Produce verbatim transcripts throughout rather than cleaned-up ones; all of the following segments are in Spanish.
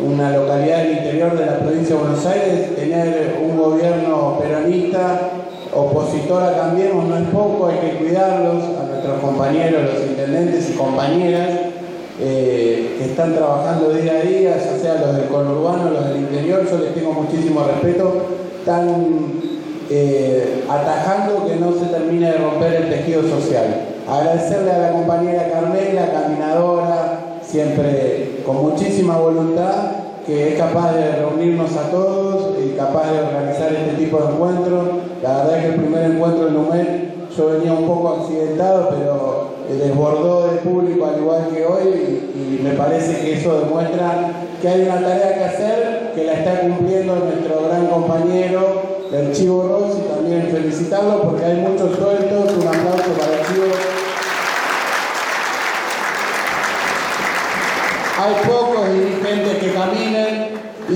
una localidad del interior de la provincia de Buenos Aires, tener un gobierno peronista, opositor a Cambiemos, no es poco, hay que cuidarlos, a nuestros compañeros, los intendentes y compañeras eh, que están trabajando día a día, ya sea los del conurbano, los del interior, yo les tengo muchísimo respeto, están eh, atajando que no se termine de romper el tejido social. Agradecerle a la compañera Carmela, caminadora, siempre con muchísima voluntad, que es capaz de reunirnos a todos y capaz de organizar este tipo de encuentros. La verdad es que el primer encuentro en Lumet yo venía un poco accidentado, pero desbordó de público al igual que hoy y, y me parece que eso demuestra que hay una tarea que hacer, que la está cumpliendo nuestro gran compañero, el Chivo Rossi, y también felicitarlo porque hay muchos sueltos. Un aplauso para el Chivo. Hay pocos dirigentes que caminen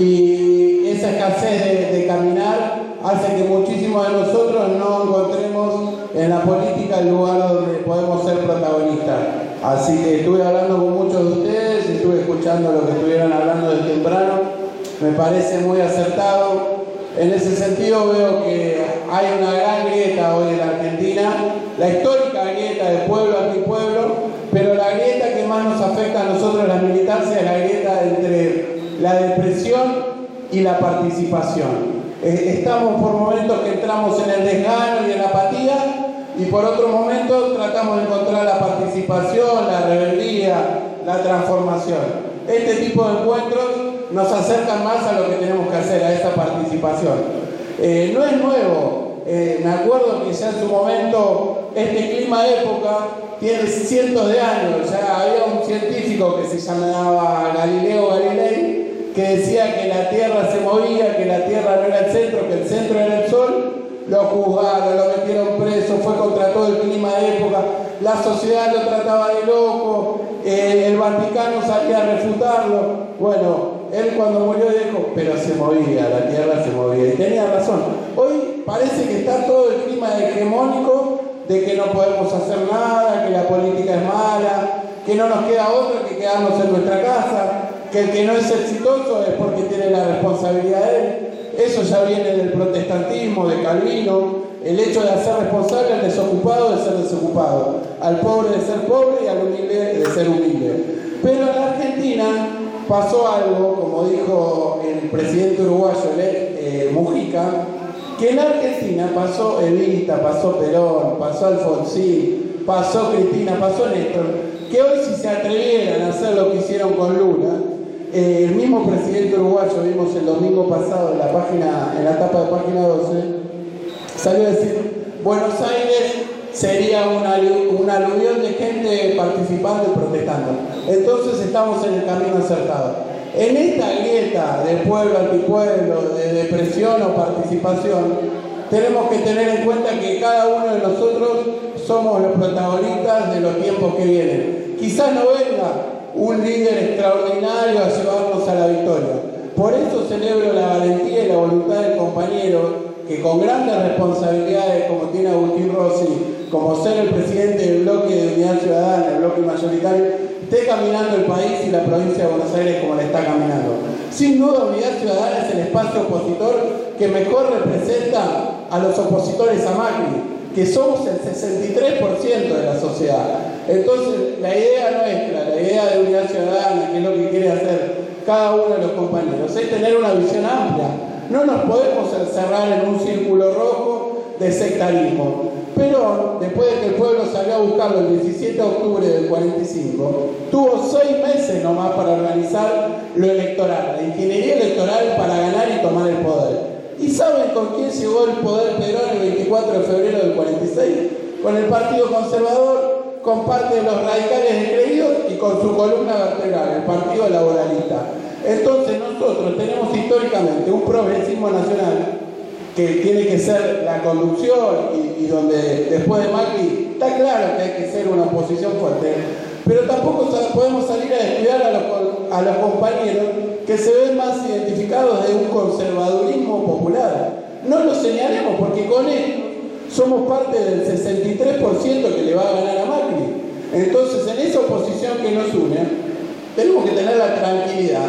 y esa escasez de, de caminar hace que muchísimos de nosotros no encontremos en la política el lugar donde podemos ser protagonistas. Así que estuve hablando con muchos de ustedes, estuve escuchando lo que estuvieron hablando de temprano, me parece muy acertado. En ese sentido veo que hay una gran grieta hoy en la Argentina, la histórica grieta de pueblo antipueblo, pero la grieta que más nos afecta a nosotros, la militancia, es la grieta entre la depresión y la participación. Eh, estamos por momentos que entramos en el desgano y en la apatía, y por otros momentos tratamos de encontrar la participación, la rebeldía, la transformación. Este tipo de encuentros nos acercan más a lo que tenemos que hacer, a esa participación. Eh, no es nuevo, eh, me acuerdo que ya en su momento este clima de época tiene cientos de años. Ya había un científico que se llamaba Galileo Galilei que decía que la Tierra se movía, que la Tierra no era el centro, que el centro era el Sol. Lo juzgaron, lo metieron preso, fue contra todo el clima de época, la sociedad lo trataba de loco, eh, el Vaticano salía a refutarlo. Bueno, él cuando murió dijo, pero se movía, la Tierra se movía, y tenía razón. Hoy parece que está todo el clima hegemónico de que no podemos hacer nada, que la política es mala, que no nos queda otra que quedarnos en nuestra casa, que el que no es exitoso es porque tiene la responsabilidad de él. Eso ya viene del protestantismo, de Calvino, el hecho de hacer responsable al desocupado de ser desocupado, al pobre de ser pobre y al humilde de ser humilde. Pero en la Argentina pasó algo, como dijo el presidente uruguayo eh, Mujica, que en la Argentina pasó Evita, pasó Perón, pasó Alfonsín, pasó Cristina, pasó Néstor, que hoy si se atrevieran a hacer lo que hicieron con Lula, Eh, el mismo presidente uruguayo, vimos el domingo pasado en la página, en la tapa de página doce, salió a decir, Buenos Aires sería una, una aluvión de gente participando y protestando. Entonces estamos en el camino acertado. En esta grieta de pueblo antipueblo, de depresión o participación, tenemos que tener en cuenta que cada uno de nosotros somos los protagonistas de los tiempos que vienen. Quizás no venga un líder extraordinario a llevarnos a la victoria. Por eso celebro la valentía y la voluntad del compañero que con grandes responsabilidades, como tiene Agustín Rossi, como ser el presidente del bloque de Unidad Ciudadana, el bloque mayoritario, esté caminando el país y la provincia de Buenos Aires como le está caminando. Sin duda, Unidad Ciudadana es el espacio opositor que mejor representa a los opositores a Macri, que somos el sesenta y tres por ciento de la sociedad. Entonces, la idea nuestra, la idea de Unidad Ciudadana, que es lo que quiere hacer cada uno de los compañeros, es tener una visión amplia. No nos podemos encerrar en un círculo rojo de sectarismo. Pero después de que el pueblo salió a buscarlo el diecisiete de octubre del cuarenta y cinco, tuvo seis meses nomás para organizar lo electoral, la ingeniería electoral para ganar y tomar el poder. ¿Y saben con quién llegó el poder Perón el veinticuatro de febrero del cuarenta y seis? Con el Partido Conservador, con parte de los radicales descreídos y con su columna vertebral, el Partido Laboralista. Entonces nosotros tenemos históricamente un progresismo nacional que tiene que ser la conducción y, y donde después de Macri está claro que hay que ser una oposición fuerte, pero tampoco podemos salir a descuidar a los, a los compañeros que se ven más identificados de un conservadurismo popular. No lo señalemos porque con esto somos parte del sesenta y tres por ciento que le va a ganar a Macri. Entonces, en esa oposición que nos une, tenemos que tener la tranquilidad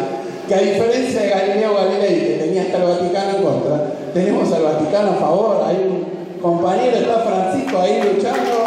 que a diferencia de Galileo Galilei, que tenía hasta el Vaticano en contra, tenemos al Vaticano a favor. Hay un compañero, está Francisco ahí luchando.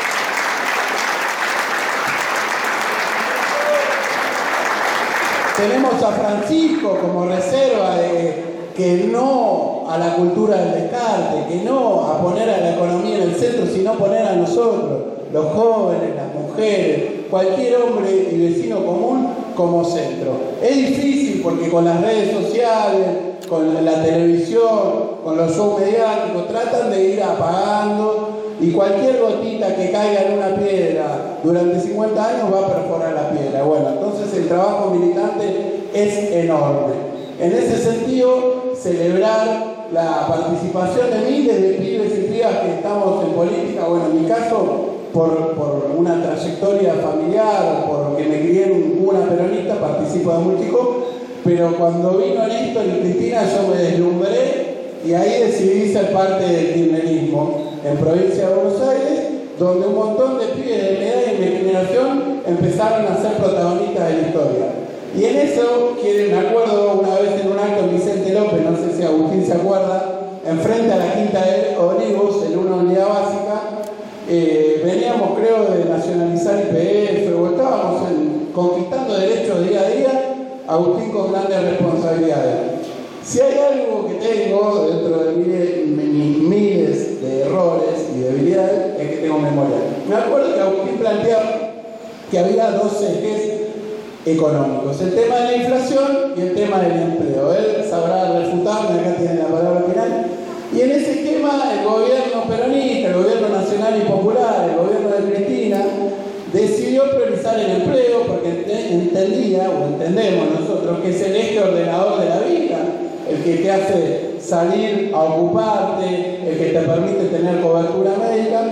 Tenemos a Francisco como reserva de que no a la cultura del descarte, que no a poner a la economía en el centro, sino poner a nosotros, los jóvenes, las mujeres, cualquier hombre y vecino común como centro. Es difícil porque con las redes sociales, con la televisión, con los shows mediáticos, tratan de ir apagando y cualquier gotita que caiga en una piedra durante cincuenta años va a perforar la piedra. Bueno, entonces el trabajo militante es enorme. En ese sentido, celebrar la participación de miles de pibes y pibas que estamos en política, bueno, en mi caso, por, por una trayectoria familiar, porque me crié en una peronista, participo de muy chico, pero cuando vino Néstor y Cristina yo me deslumbré y ahí decidí ser parte del kirchnerismo en provincia de Buenos Aires, donde un montón de pibes de mi edad y mi generación empezaron a ser protagonistas de la historia. Y en eso, que me acuerdo una vez en un acto en Vicente López, no sé si Agustín se acuerda, enfrente a la Quinta de Olivos, en una unidad básica, eh, veníamos creo de nacionalizar I P F, o estábamos en, conquistando derechos día a día, Agustín con grandes responsabilidades. Si hay algo que tengo dentro de mis miles de errores y debilidades, es que tengo memoria. Me acuerdo que Agustín planteaba que había dos ejes económicos, el tema de la inflación y el tema del empleo. Él sabrá refutarme, acá tiene la palabra final. Y en ese esquema el gobierno peronista, el gobierno nacional y popular, el gobierno de Cristina, decidió priorizar el empleo porque entendía, o entendemos nosotros, que es el eje ordenador de la vida, el que te hace salir a ocuparte, el que te permite tener cobertura médica,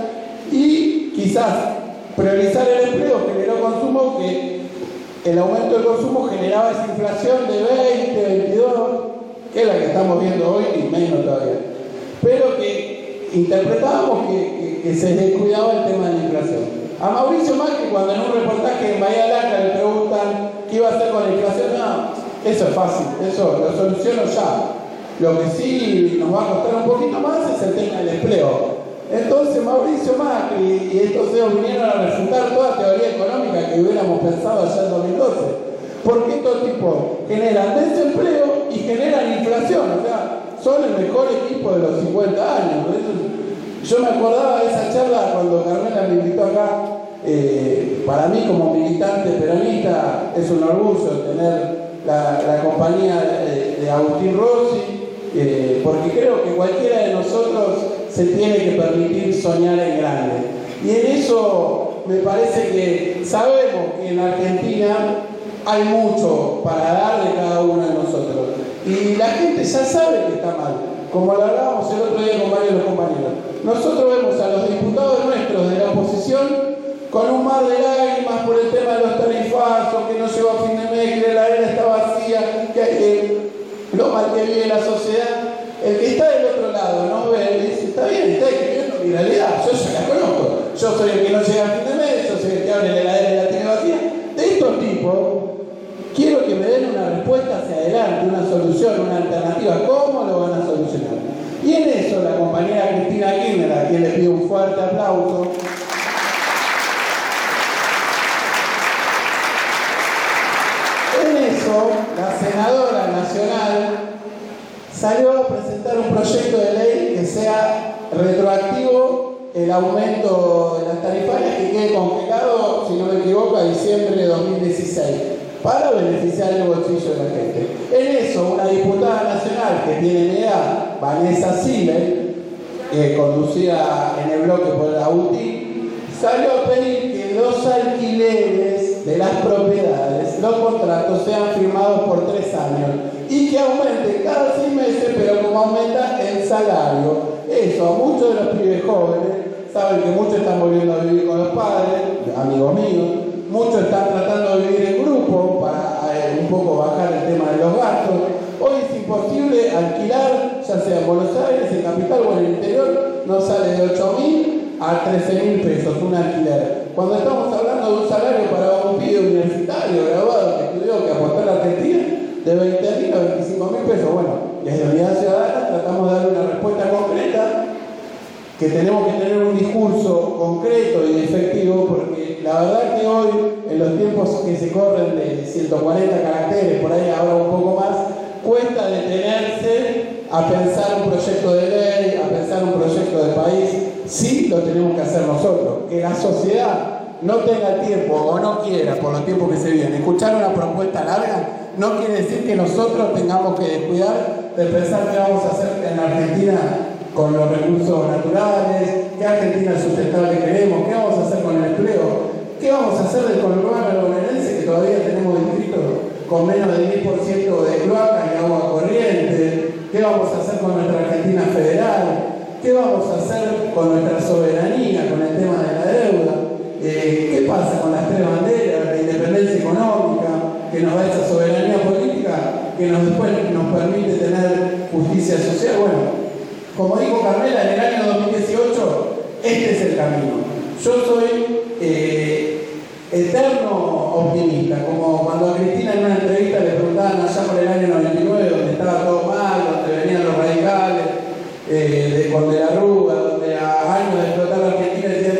y quizás priorizar el empleo generó consumo que el aumento del consumo generaba esa inflación de veinte, veintidós, que es la que estamos viendo hoy y menos todavía. Pero que interpretábamos que, que, que se descuidaba el tema de la inflación. A Mauricio Macri, cuando en un reportaje en Bahía Blanca le preguntan qué iba a hacer con la inflación, no, eso es fácil, eso lo soluciono ya. Lo que sí nos va a costar un poquito más es el tema del empleo. Entonces Mauricio Macri y estos C E Os vinieron a refutar toda teoría económica que hubiéramos pensado allá en dos mil doce. Porque estos tipos generan desempleo y generan inflación. O sea, son el mejor equipo de los cincuenta años. Por eso, yo me acordaba de esa charla cuando Carmela me invitó acá. Eh, para mí como militante peronista es un orgullo tener la, la compañía de, de Agustín Rossi, eh, porque creo que cualquiera de nosotros se tiene que permitir soñar en grande. Y en eso me parece que sabemos que en Argentina hay mucho para dar de cada uno de nosotros. Y la gente ya sabe que está mal. Como lo hablábamos el otro día con varios de los compañeros. Nosotros vemos a los diputados nuestros de la oposición con un mar de lágrimas por el tema de los tarifazos, que no llegó a fin de mes, que la arena está vacía, que, que lo mal que vive la sociedad. El que está del otro lado no ve y dice, está bien, está escribiendo mi realidad, yo ya la conozco. Yo soy el que no llega a fin de mes, yo soy el que abre la heladera y la tiene vacía. De estos tipos, quiero que me den una respuesta hacia adelante, una solución, una alternativa. ¿Cómo lo van a solucionar? Y en eso la compañera Cristina Kirchner, a quien le pido un fuerte aplauso, en eso la senadora nacional salió a presentar un proyecto de ley que sea retroactivo el aumento de las tarifarias, que quede congelado, si no me equivoco, a diciembre de dos mil dieciséis, para beneficiar el bolsillo de la gente. En eso, una diputada nacional que tiene mi edad, Vanessa Simmel, eh, conducida en el bloque por el Agustín, salió a pedir que los alquileres de las propiedades, los contratos sean firmados por tres años y que aumente cada seis meses, pero como aumenta el salario. Eso, a muchos de los pibes jóvenes, saben que muchos están volviendo a vivir con los padres, amigos míos, muchos están tratando de vivir en grupo para eh, un poco bajar el tema de los gastos. Hoy es imposible alquilar, ya sea en Buenos Aires, en Capital o en el interior, no sale de ocho mil a trece mil pesos un alquiler. Cuando estamos hablando de un salario para un pibe universitario, graduado, que estudió, que apostó a la Argentina, de veinte mil a veinticinco mil pesos. Bueno, desde Unidad Ciudadana tratamos de dar una respuesta concreta, que tenemos que tener un discurso concreto y efectivo, porque la verdad que hoy, en los tiempos que se corren de ciento cuarenta caracteres, por ahí ahora un poco más, cuesta detenerse a pensar un proyecto de ley, a pensar un proyecto de país. Sí lo tenemos que hacer nosotros. Que la sociedad no tenga tiempo o no quiera, por los tiempos que se vienen, escuchar una propuesta larga, no quiere decir que nosotros tengamos que descuidar de pensar qué vamos a hacer en la Argentina con los recursos naturales, qué Argentina sustentable queremos, qué vamos a hacer con el empleo, qué vamos a hacer del conurbano bonaerense, que todavía tenemos distritos con menos del diez por ciento de cloacas y agua corriente, qué vamos a hacer con nuestra Argentina federal, qué vamos a hacer con nuestra soberanía, con el tema de la deuda, eh, qué pasa con las tres banderas, la independencia económica, que nos da esa soberanía política, que nos después nos permite tener justicia social. Bueno, como dijo Carmela, en el año dos mil dieciocho, este es el camino. Yo soy eh, eterno optimista, como cuando a Cristina en una entrevista le preguntaban allá por el año noventa y nueve, donde estaba todo mal, donde venían los radicales, eh, de, con de la Rúa, donde a años de explotar la Argentina decía,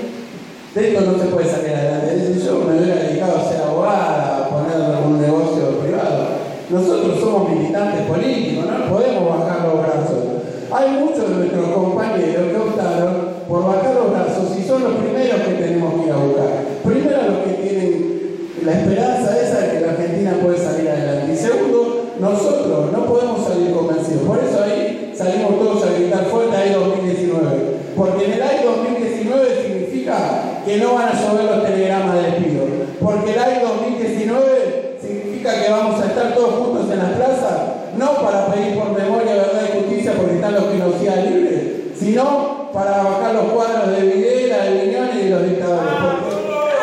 de esto no se puede salir adelante. Dice, yo me hubiera dedicado a ser abogada, a poner algún negocio privado. Nosotros somos militantes políticos, no podemos bajar los brazos. Hay muchos de nuestros compañeros que optaron por bajar los brazos y son los primeros que tenemos que ir a buscar. Primero, los que tienen la esperanza esa de que la Argentina puede salir adelante. Y segundo, nosotros no podemos salir convencidos. Por eso ahí salimos todos a gritar fuerte A I dos mil diecinueve. Porque en el A I dos mil diecinueve significa que no van a llover los telegramas de despido. Porque el A I dos mil diecinueve significa que vamos a estar todos juntos en las plazas, no para pedir por memoria, verdad y justicia porque están los que nos sean libres, sino para bajar los cuadros de Videla, de Viñones y de los dictadores. Porque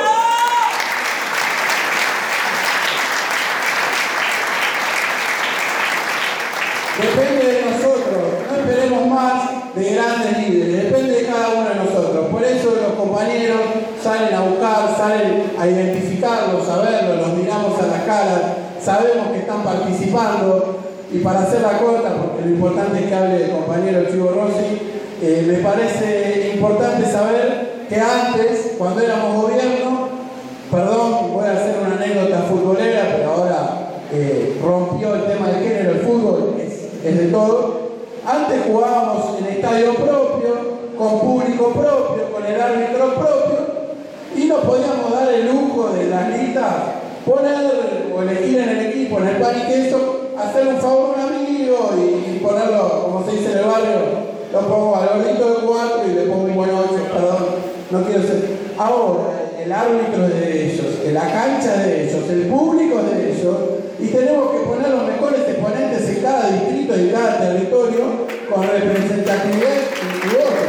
depende de nosotros, no esperemos más de grandes líderes, depende de cada uno de nosotros. Por eso los compañeros salen a buscar, salen a identificarlos, a verlos, los miramos a la cara, sabemos que están participando. Y para hacerla corta, porque lo importante es que hable el compañero Chivo Rossi, eh, me parece importante saber que antes, cuando éramos gobierno, perdón, voy a hacer una anécdota futbolera, pero ahora eh, rompió el tema del género, el fútbol es, es de todo. Antes jugábamos en estadio propio, con público propio, con el árbitro propio, y nos podíamos dar el lujo de las listas, poner o elegir en el equipo, en el pan y queso, hacer un favor a un amigo y ponerlo, como se dice en el barrio, lo pongo al gordito de cuatro y le pongo un buen ocho, perdón, no quiero ser. Ahora, el árbitro es de ellos, la cancha es de ellos, el público es de ellos, y tenemos que poner los mejores exponentes en cada distrito y en cada territorio con representatividad individual.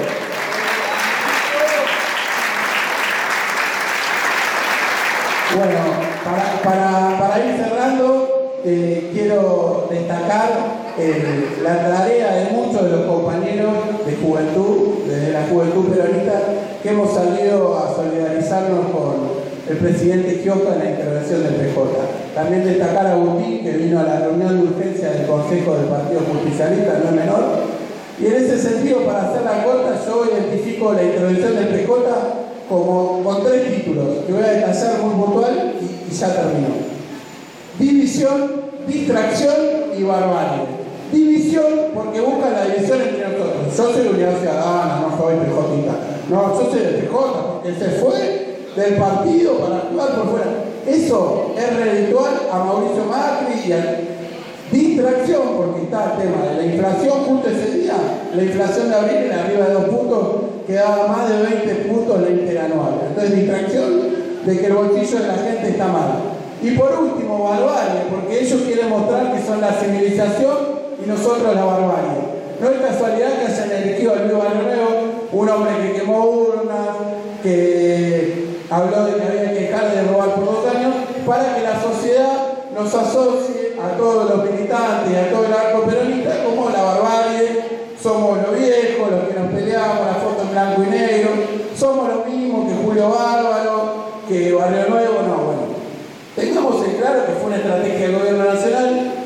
Bueno, para, para, para ir cerrando, eh, quiero destacar eh, la tarea de muchos de los compañeros de juventud, desde la juventud peronista, que hemos salido a solidarizarnos con el presidente Gioca en la intervención del P J. También destacar a Agustín, que vino a la reunión de urgencia del Consejo del Partido Justicialista, no es menor. Y en ese sentido, para hacerla corta, yo identifico la intervención del P J como, con tres títulos, que voy a detallar muy puntual y, y ya termino. División, distracción y barbarie. División porque busca la división entre nosotros. Yo soy Unidad Ciudadana, no soy P J. No, yo soy del P J, porque se fue del partido para jugar por fuera. Eso es redituar a Mauricio Macri y a distracción, porque está el tema de la inflación justo ese día. La inflación de abril en arriba de dos puntos quedaba más de veinte puntos la interanual. Entonces, distracción de que el bolsillo de la gente está mal. Y por último, barbarie, porque ellos quieren mostrar que son la civilización y nosotros la barbarie. No es casualidad que hayan elegido al Luis Barrio Nuevo, un hombre que quemó urnas, que habló de que había que dejar de robar por dos años, para que la sociedad nos asocie a todos los militantes y a todo el arco peronista como la barbarie. Somos los viejos, los que nos peleamos, la foto en blanco y negro, somos los mismos que Julio Bárbaro, que Barrio Nuevo, no, bueno. Tengamos en claro que fue una estrategia del gobierno nacional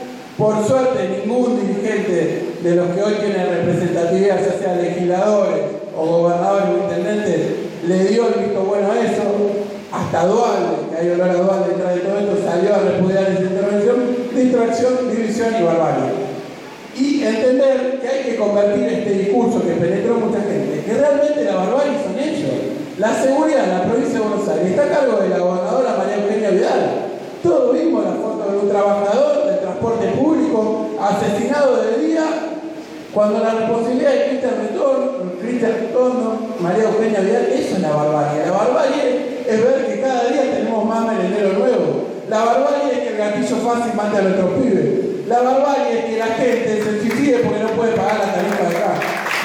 por suerte ningún dirigente de los que hoy tienen representatividad, ya sea legisladores o gobernadores o intendentes, le dio el visto bueno a eso. Hasta Dualde, que hay olor a Dualde detrás de todo esto, salió a repudiar esa intervención, distracción, división y barbarie. Y entender que hay que convertir este discurso que penetró mucha gente, que realmente la barbarie son ellos. La seguridad en la provincia de Buenos Aires está a cargo de la gobernadora María Eugenia Vidal. Todos vimos la foto de un trabajador del transporte público asesinado de día, cuando la responsabilidad de Cristian Retorno, Cristian Retorno, María Eugenia Vidal, eso es la barbarie. La barbarie es ver que cada día tenemos más merenderos nuevos. La barbarie es que el gatillo fácil mate a nuestros pibes. La barbarie es que la gente se suicide porque no puede pagar la tarifa de acá.